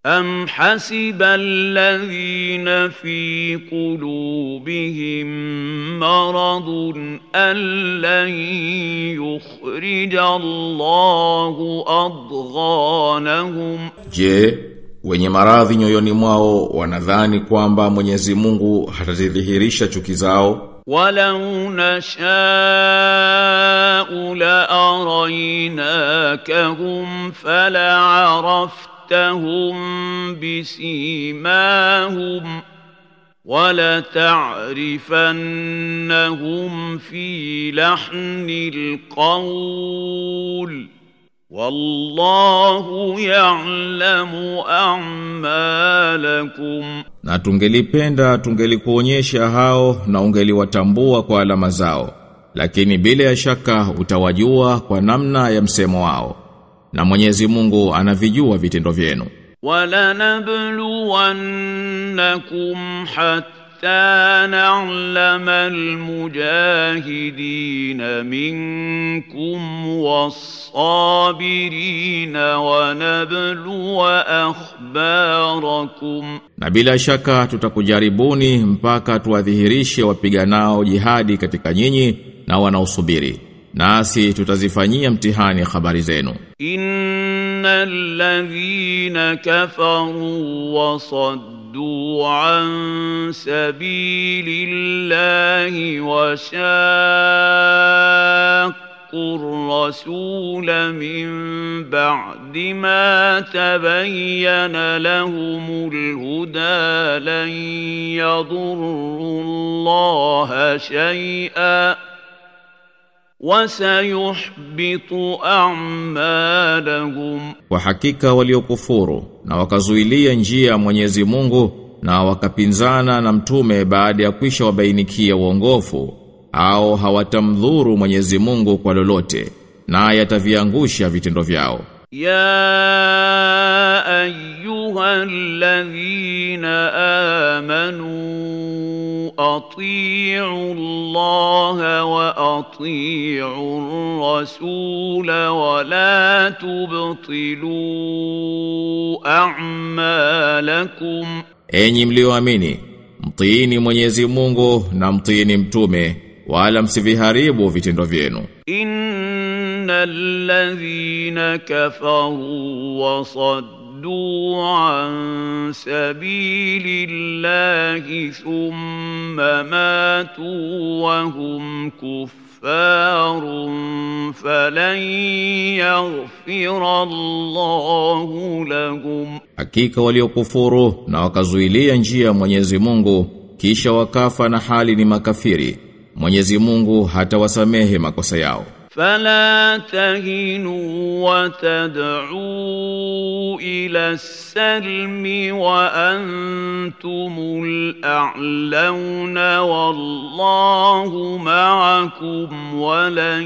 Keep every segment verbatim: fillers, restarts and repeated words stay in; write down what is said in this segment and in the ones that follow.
أَمْ حَسِبَ الَّذِينَ فِي قُلُوبِهِم مَّرَضٌ أَن لَّن يُخْرِجَ اللَّهُ أَضْغَانَهُمْ Je, wenye maradhi nyoyoni mwao wanadhani kwamba Mwenyezi Mungu hatazidhihirisha chuki zao? وَلَوْ نَشَاءُ لَأَرَيْنَاكَهُمْ فَلَعَرَفْتَهُمْ بِسِيمَاهُمْ وَلَتَعْرِفَنَّهُمْ فِي لَحْنِ الْقَوْلِ وَاللَّهُ يَعْلَمُ أَعْمَالَكُمْ. Na tungelipenda tungelikuonyesha hao na ungeliwatambua kwa alama zao, lakini bila ya shaka utawajua kwa namna ya msemo wao, na Mwenyezi Mungu anavijua vitendo vyenu. وَلَنَبْلُوَنَّكُمْ حَتَّى نَعْلَمَ الْمُجَاهِدِينَ مِنكُمْ وَالصَّابِرِينَ وَنَبْلُوَ أَخْبَارَكُمْ. Na bila shaka tutakujaribuni mpaka tuwadhihirishe wapiganao jihadi katika nyinyi na wanaosubiri, nasi tutazifanyia mtihani habari zenu. Innal ladhina kafaru wa saddu an sabilillahi wa shaqqur rasula min ba'di ma tabayyana lahumul huda lan yadurrullaha shay'an wasayuhbitu a'malahum. Kwa hakika waliokufuru na wakazuilia njia ya Mwenyezi Mungu na wakapinzana na mtume baada ya kwisha wabainikia uongofu, au hawatamdhuru Mwenyezi Mungu kwa lolote, na yataviangusha vitendo vyao. Ya ayyuhalladhina amanu أطيعوا الله وأطيعوا الرسول ولا تبطلوا أعمالكم. Enyi mlioamini, mtiini Mwenyezi Mungu na mtiini mtume, wala msiviharibu vitendo vyenu. Innal ladhina kafaru wa saddu عن سبيل الله ثم ماتوا وهم كفار فلن يغفر الله لهم. Hakika waliokufuru na wakazuilia njia ya Mwenyezi Mungu kisha wakafa na hali ni makafiri, Mwenyezi Mungu hatawasamehe makosa yao. فلا تهنوا وتدعوا إلى السلم وأنتم الأعلون والله معكم ولن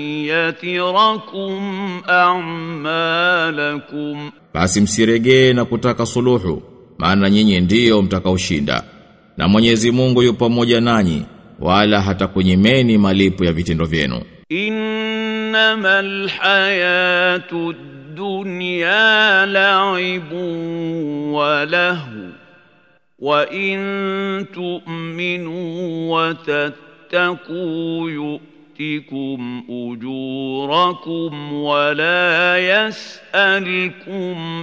يتركم أعمالكم. Basi msiregee na kutaka suluhu, maana nyinyi ndio mtakaoshinda, na Mwenyezi Mungu yupo pamoja nanyi, wala hatakunyimeni malipo ya vitendo vyenu. إنما الحياة الدنيا لعب ولهو وإن تؤمنوا وتتقوا يؤتكم أجوركم ولا يسألكم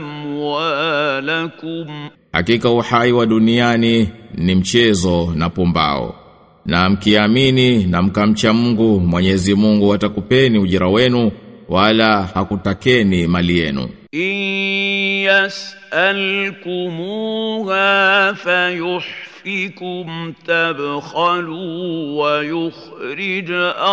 أموالكم. Hakika uhai wa duniani ni mchezo na pumbao, na mkiamini na mkamcha Mungu, Mwenyezi Mungu atakupeni ujira wenu, wala hakutakeni mali yenu. In yas'alkumuha fayuhfikum tabkhalu wa yukhrij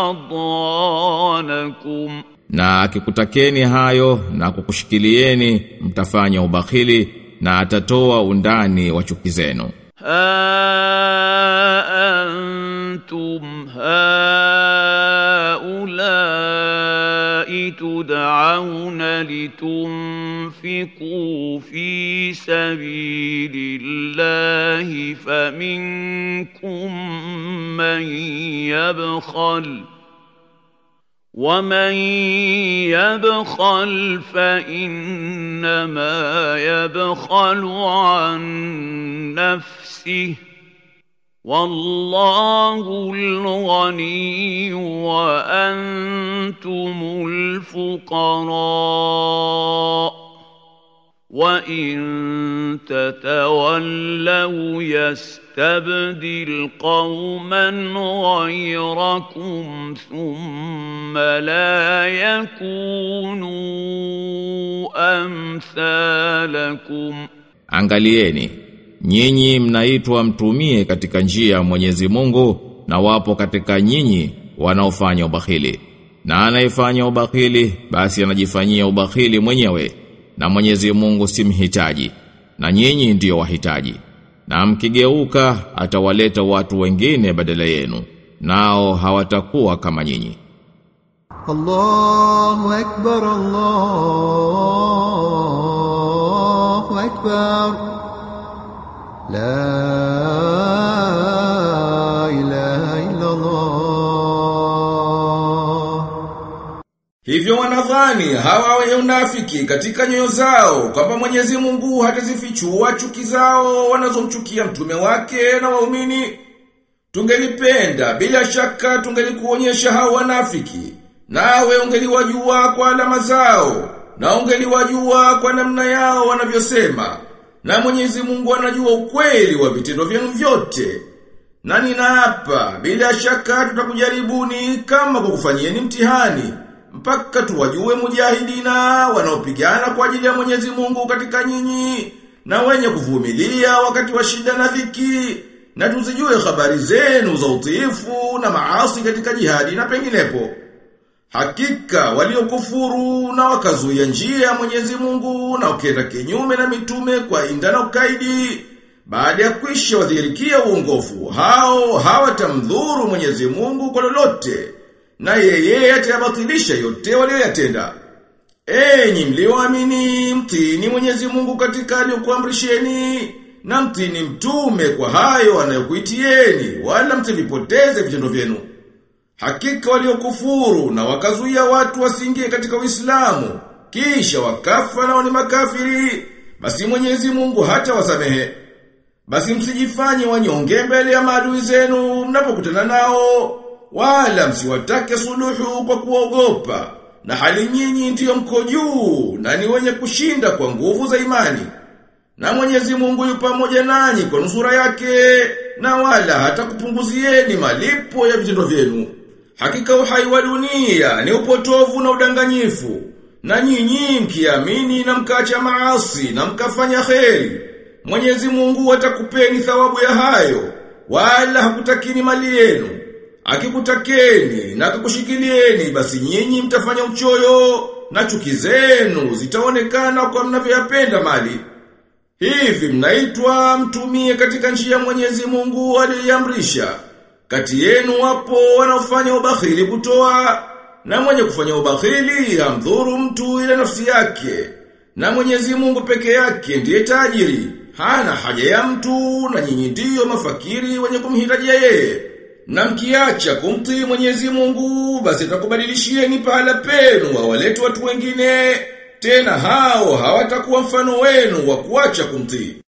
adghanakum. Na akikutakeni hayo na kukushikilieni, mtafanya ubakhili na atatoa undani wa chuki zenu. Ha antum haulai tud'auna litunfiqu fi sabilillahi faminkum man yabkhal ومن يبخل فإنما يبخل عن نفسه والله الغني وأنتم الفقراء وإن تتولوا يستبدل قوما غيركم ثم لا يكونوا أمثالكم. Angalieni, nyinyi mnaitwa mtumie katika njia ya Mwenyezi Mungu, na wapo katika nyinyi wanaofanya ubakhili. Na anayefanya ubakhili basi anajifanyia ubakhili mwenyewe, na Mwenyezi Mungu si mhitaji, na nyinyi ndio wahitaji. Na mkigeuka atawaleta watu wengine badala yenu, nao hawatakuwa kama nyinyi. Allahu Akbar, Allahu Akbar, la ilaha illa Allah. Hivyo wanadhani hawa wenye unafiki katika nyoyo zao kwamba Mwenyezi Mungu hatazifichua chuki zao wanazomchukia mtume wake na waumini. Tungelipenda bila shaka tungelikuonyesha hao wanafiki, nawe ungeliwajua kwa alama zao, na ungeliwajua kwa namna yao wanavyosema. Na Mwenyezi Mungu anajua ukweli wa vitendo vyenu vyote. Na ninaapa bila shaka tutakujaribuni kama kukufanyieni mtihani, mpaka tuwajue mujahidina wanaopigana kwa ajili ya Mwenyezi Mungu katika nyinyi, na wenye kuvumilia wakati wa shida na dhiki, na tuzijue habari zenu za utiifu na maasi katika jihadi na penginepo. Hakika waliokufuru na wakazuia njia ya Mwenyezi Mungu na wakenda kinyume na mitume kwa inda na ukaidi, baada ya kwisha wadhihirikia uongofu, hao hawatamdhuru Mwenyezi Mungu kwa lolote, na yeye atayabatilisha yote walioyatenda. Enyi mlioamini, mtini Mwenyezi Mungu katika aliyokuamrisheni, na mtini mtume kwa hayo anayokuitieni, wala msivipoteze vitendo vyenu. Hakika waliokufuru na wakazuia watu wasingie katika Uislamu, kisha wakafa nao ni makafiri, basi Mwenyezi Mungu hata wasamehe. Basi msijifanye wanyonge mbele ya maadui zenu mnapokutana nao, wala msiwatake suluhu kwa kuogopa, na hali nyinyi ndiyo mko juu na ni wenye kushinda kwa nguvu za imani. Na Mwenyezi Mungu yu pamoja nanyi kwa nusura yake, na wala hata kupunguzieni malipo ya vitendo vyenu. Hakika uhai wa dunia ni upotovu na udanganyifu, na nyinyi mkiamini na mkaacha maasi na mkafanya kheri, Mwenyezi Mungu atakupeni thawabu ya hayo, wala hakutakini mali yenu. Akikutakeni na akakushikilieni, basi nyinyi mtafanya uchoyo, na chuki zenu zitaonekana kwa mnavyoyapenda mali. Hivi mnaitwa mtumie katika njia ya Mwenyezi Mungu aliyoamrisha. Kati yenu wapo wanaofanya ubakhili kutoa, na mwenye kufanya ubakhili hamdhuru mtu ila nafsi yake. Na Mwenyezi Mungu peke yake ndiye tajiri, hana haja ya mtu, na nyinyi ndio mafakiri wenye kumhitajia yeye. Na mkiacha kumtii Mwenyezi Mungu, basi atakubadilishieni pahala penu wawalete watu wengine, tena hao hawatakuwa mfano wenu wa kuacha kumtii.